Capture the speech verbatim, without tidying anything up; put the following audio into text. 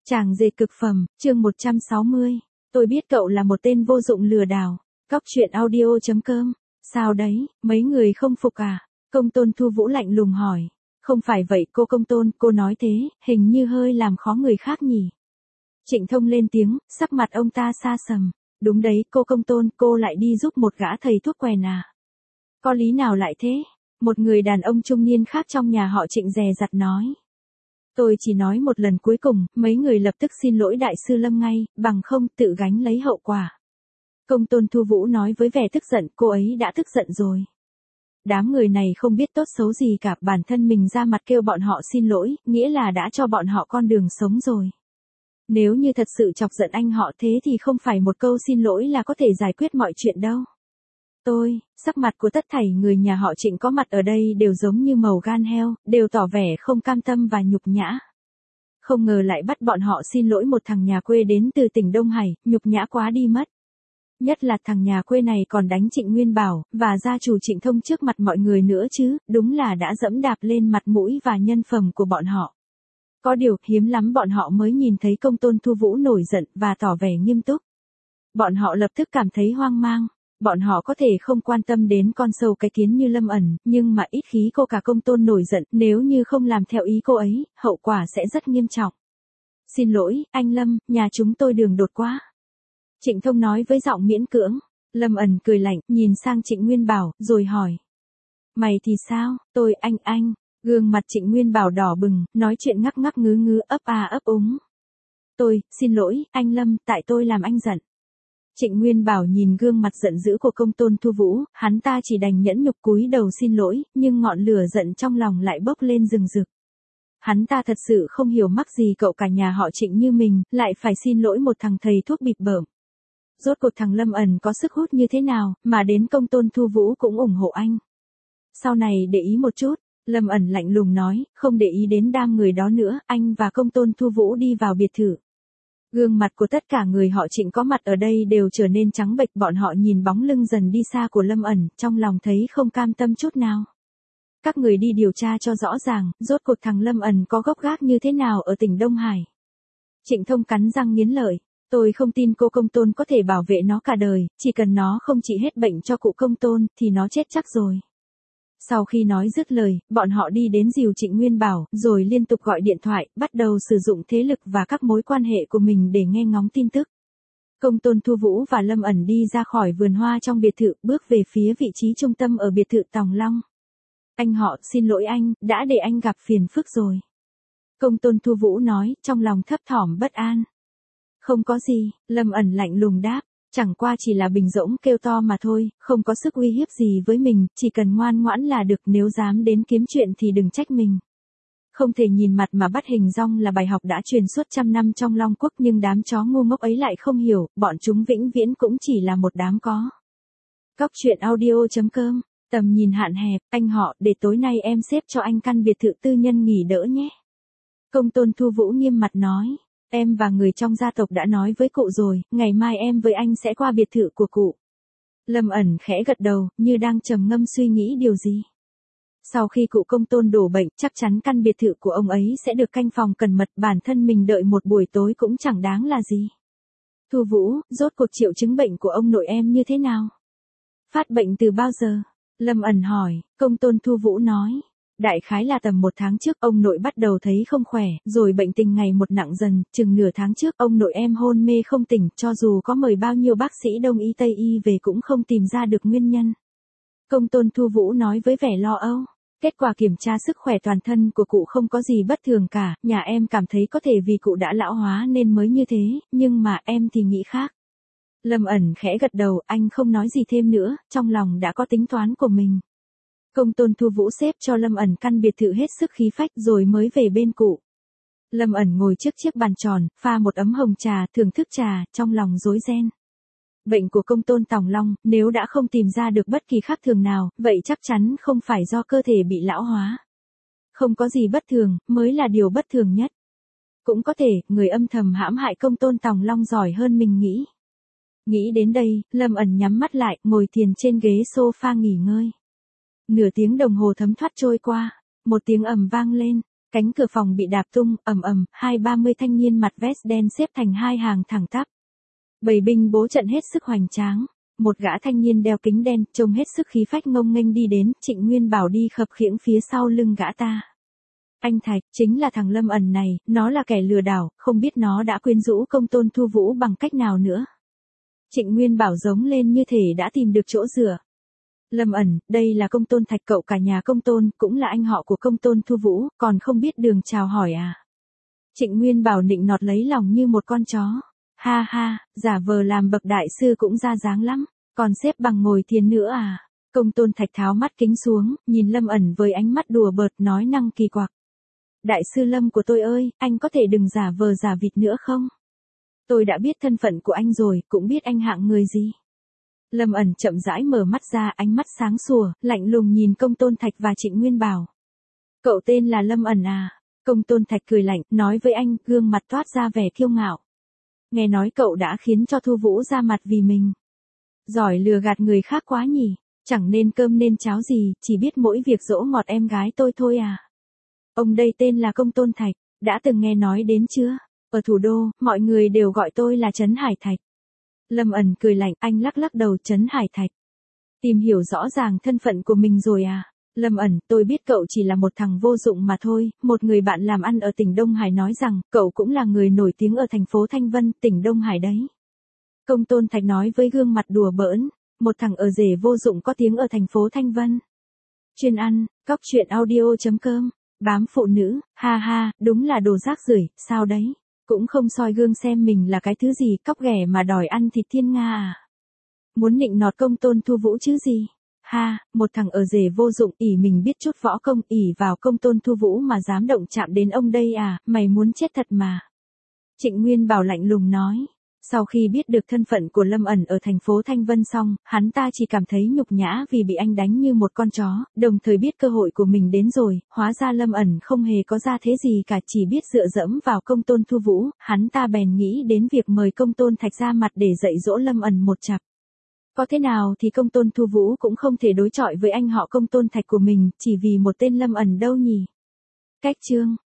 Chàng dệt cực phẩm, chương một trăm sáu mươi. Tôi biết cậu là một tên vô dụng lừa đảo. Cóc truyện audio chấm com. Sao đấy, mấy người không phục à? Công tôn Thu Vũ lạnh lùng hỏi. Không phải vậy cô công tôn, cô nói thế, hình như hơi làm khó người khác nhỉ. Trịnh Thông lên tiếng, sắc mặt ông ta xa sầm. Đúng đấy, cô công tôn, cô lại đi giúp một gã thầy thuốc quèn à? Có lý nào lại thế? Một người đàn ông trung niên khác trong nhà họ Trịnh dè dặt nói. Tôi chỉ nói một lần cuối cùng, mấy người lập tức xin lỗi đại sư Lâm ngay, bằng không tự gánh lấy hậu quả. Công tôn Thu Vũ nói với vẻ tức giận, cô ấy đã tức giận rồi. Đám người này không biết tốt xấu gì cả, bản thân mình ra mặt kêu bọn họ xin lỗi, nghĩa là đã cho bọn họ con đường sống rồi. Nếu như thật sự chọc giận anh họ thế thì không phải một câu xin lỗi là có thể giải quyết mọi chuyện đâu. Tôi, sắc mặt của tất thảy người nhà họ Trịnh có mặt ở đây đều giống như màu gan heo, đều tỏ vẻ không cam tâm và nhục nhã. Không ngờ lại bắt bọn họ xin lỗi một thằng nhà quê đến từ tỉnh Đông Hải, nhục nhã quá đi mất. Nhất là thằng nhà quê này còn đánh Trịnh Nguyên Bảo, và gia chủ Trịnh Thông trước mặt mọi người nữa chứ, đúng là đã dẫm đạp lên mặt mũi và nhân phẩm của bọn họ. Có điều, hiếm lắm bọn họ mới nhìn thấy công tôn Thu Vũ nổi giận và tỏ vẻ nghiêm túc. Bọn họ lập tức cảm thấy hoang mang. Bọn họ có thể không quan tâm đến con sâu cái kiến như Lâm ẩn, nhưng mà ít khí cô cả công tôn nổi giận, nếu như không làm theo ý cô ấy, hậu quả sẽ rất nghiêm trọng. Xin lỗi, anh Lâm, nhà chúng tôi đường đột quá. Trịnh Thông nói với giọng miễn cưỡng. Lâm ẩn cười lạnh, nhìn sang Trịnh Nguyên Bảo, rồi hỏi. Mày thì sao, tôi, anh, anh. Gương mặt Trịnh Nguyên Bảo đỏ bừng, nói chuyện ngắc ngắc ngứ ngứ ấp à ấp úng. Tôi, xin lỗi, anh Lâm, tại tôi làm anh giận. Trịnh Nguyên Bảo nhìn gương mặt giận dữ của công tôn Thu Vũ, hắn ta chỉ đành nhẫn nhục cúi đầu xin lỗi, nhưng ngọn lửa giận trong lòng lại bốc lên rừng rực. Hắn ta thật sự không hiểu mắc gì cậu cả nhà họ Trịnh như mình, lại phải xin lỗi một thằng thầy thuốc bịp bợm. Rốt cuộc thằng Lâm ẩn có sức hút như thế nào, mà đến công tôn Thu Vũ cũng ủng hộ anh. Sau này để ý một chút, Lâm ẩn lạnh lùng nói, không để ý đến đám người đó nữa, anh và công tôn Thu Vũ đi vào biệt thự. Gương mặt của tất cả người họ Trịnh có mặt ở đây đều trở nên trắng bệch, bọn họ nhìn bóng lưng dần đi xa của Lâm ẩn, trong lòng thấy không cam tâm chút nào. Các người đi điều tra cho rõ ràng, rốt cuộc thằng Lâm ẩn có gốc gác như thế nào ở tỉnh Đông Hải. Trịnh Thông cắn răng nghiến lợi, tôi không tin cô công tôn có thể bảo vệ nó cả đời, chỉ cần nó không trị hết bệnh cho cụ công tôn, thì nó chết chắc rồi. Sau khi nói dứt lời, bọn họ đi đến dìu Trịnh Nguyên Bảo, rồi liên tục gọi điện thoại, bắt đầu sử dụng thế lực và các mối quan hệ của mình để nghe ngóng tin tức. Công tôn Thu Vũ và Lâm ẩn đi ra khỏi vườn hoa trong biệt thự, bước về phía vị trí trung tâm ở biệt thự Tòng Long. Anh họ, xin lỗi anh, đã để anh gặp phiền phức rồi. Công tôn Thu Vũ nói, trong lòng thấp thỏm bất an. Không có gì, Lâm ẩn lạnh lùng đáp. Chẳng qua chỉ là bình rỗng kêu to mà thôi, không có sức uy hiếp gì với mình, chỉ cần ngoan ngoãn là được, nếu dám đến kiếm chuyện thì đừng trách mình. Không thể nhìn mặt mà bắt hình dong là bài học đã truyền suốt trăm năm trong Long Quốc, nhưng đám chó ngu ngốc ấy lại không hiểu, bọn chúng vĩnh viễn cũng chỉ là một đám có. Cóc truyện audio chấm com, tầm nhìn hạn hẹp, anh họ, để tối nay em xếp cho anh căn biệt thự tư nhân nghỉ đỡ nhé. Công tôn Thu Vũ nghiêm mặt nói. Em và người trong gia tộc đã nói với cụ rồi, ngày mai em với anh sẽ qua biệt thự của cụ. Lâm ẩn khẽ gật đầu, như đang trầm ngâm suy nghĩ điều gì. Sau khi cụ công tôn đổ bệnh, chắc chắn căn biệt thự của ông ấy sẽ được canh phòng cẩn mật, bản thân mình đợi một buổi tối cũng chẳng đáng là gì. Thu Vũ, rốt cuộc triệu chứng bệnh của ông nội em như thế nào? Phát bệnh từ bao giờ? Lâm ẩn hỏi, công tôn Thu Vũ nói. Đại khái là tầm một tháng trước ông nội bắt đầu thấy không khỏe, rồi bệnh tình ngày một nặng dần, chừng nửa tháng trước ông nội em hôn mê không tỉnh, cho dù có mời bao nhiêu bác sĩ Đông y Tây y về cũng không tìm ra được nguyên nhân. Công tôn Thu Vũ nói với vẻ lo âu, kết quả kiểm tra sức khỏe toàn thân của cụ không có gì bất thường cả, nhà em cảm thấy có thể vì cụ đã lão hóa nên mới như thế, nhưng mà em thì nghĩ khác. Lâm ẩn khẽ gật đầu, anh không nói gì thêm nữa, trong lòng đã có tính toán của mình. Công tôn Thu Vũ xếp cho Lâm ẩn căn biệt thự hết sức khí phách rồi mới về bên cụ. Lâm ẩn ngồi trước chiếc bàn tròn, pha một ấm hồng trà, thưởng thức trà, trong lòng rối ren. Bệnh của công tôn Tòng Long, nếu đã không tìm ra được bất kỳ khác thường nào, vậy chắc chắn không phải do cơ thể bị lão hóa. Không có gì bất thường, mới là điều bất thường nhất. Cũng có thể, người âm thầm hãm hại công tôn Tòng Long giỏi hơn mình nghĩ. Nghĩ đến đây, Lâm ẩn nhắm mắt lại, ngồi thiền trên ghế sofa nghỉ ngơi. Nửa tiếng đồng hồ thấm thoát trôi qua, một tiếng ầm vang lên, Cánh cửa phòng bị đạp tung, ầm ầm, hai ba mươi thanh niên mặc vest đen xếp thành hai hàng thẳng tắp. Bầy binh bố trận hết sức hoành tráng. Một gã thanh niên đeo kính đen, trông hết sức khí phách ngông nghênh đi đến, Trịnh Nguyên Bảo đi khập khiễng phía sau lưng gã ta. Anh Thạch, chính là thằng Lâm ẩn này, nó là kẻ lừa đảo, không biết nó đã quyến rũ Công Tôn Thu Vũ bằng cách nào nữa. Trịnh Nguyên Bảo giống lên như thể đã tìm được chỗ dựa. Lâm ẩn, đây là Công Tôn Thạch, cậu cả nhà Công Tôn, cũng là anh họ của Công Tôn Thu Vũ, còn không biết đường chào hỏi à. Trịnh Nguyên Bảo nịnh nọt lấy lòng như một con chó. Ha ha, giả vờ làm bậc đại sư cũng ra dáng lắm, còn xếp bằng ngồi thiền nữa à. Công Tôn Thạch tháo mắt kính xuống, nhìn Lâm ẩn với ánh mắt đùa bợt nói năng kỳ quặc. Đại sư Lâm của tôi ơi, anh có thể đừng giả vờ giả vịt nữa không? Tôi đã biết thân phận của anh rồi, cũng biết anh hạng người gì. Lâm ẩn chậm rãi mở mắt ra, ánh mắt sáng sủa, lạnh lùng nhìn Công Tôn Thạch và Trịnh Nguyên Bảo. Cậu tên là Lâm ẩn à? Công Tôn Thạch cười lạnh, nói với anh, gương mặt toát ra vẻ kiêu ngạo. Nghe nói cậu đã khiến cho Thu Vũ ra mặt vì mình. Giỏi lừa gạt người khác quá nhỉ, chẳng nên cơm nên cháo gì, chỉ biết mỗi việc dỗ ngọt em gái tôi thôi à. Ông đây tên là Công Tôn Thạch, đã từng nghe nói đến chưa? Ở thủ đô, mọi người đều gọi tôi là Trấn Hải Thạch. Lâm ẩn cười lạnh, anh lắc lắc đầu. Trấn Hải Thạch. Tìm hiểu rõ ràng thân phận của mình rồi à? Lâm ẩn, tôi biết cậu chỉ là một thằng vô dụng mà thôi. Một người bạn làm ăn ở tỉnh Đông Hải nói rằng, cậu cũng là người nổi tiếng ở thành phố Thanh Vân, tỉnh Đông Hải đấy. Công Tôn Thạch nói với gương mặt đùa bỡn, một thằng ở rể vô dụng có tiếng ở thành phố Thanh Vân. Chuyên ăn, cóc truyện audio.com, bám phụ nữ, ha ha, đúng là đồ rác rưởi, sao đấy? Cũng không soi gương xem mình là cái thứ gì, cóc ghẻ mà đòi ăn thịt thiên nga à? Muốn nịnh nọt Công Tôn Thu Vũ chứ gì? Ha, một thằng ở rể vô dụng, ỷ mình biết chút võ công, ỷ vào Công Tôn Thu Vũ mà dám động chạm đến ông đây à, mày muốn chết thật mà. Trịnh Nguyên Bảo lạnh lùng nói. Sau khi biết được thân phận của Lâm ẩn ở thành phố Thanh Vân xong, hắn ta chỉ cảm thấy nhục nhã vì bị anh đánh như một con chó, đồng thời biết cơ hội của mình đến rồi, hóa ra Lâm ẩn không hề có ra thế gì cả, chỉ biết dựa dẫm vào Công Tôn Thu Vũ, hắn ta bèn nghĩ đến việc mời Công Tôn Thạch ra mặt để dạy dỗ Lâm ẩn một chặp. Có thế nào thì Công Tôn Thu Vũ cũng không thể đối chọi với anh họ Công Tôn Thạch của mình, chỉ vì một tên Lâm ẩn đâu nhỉ. Cách chương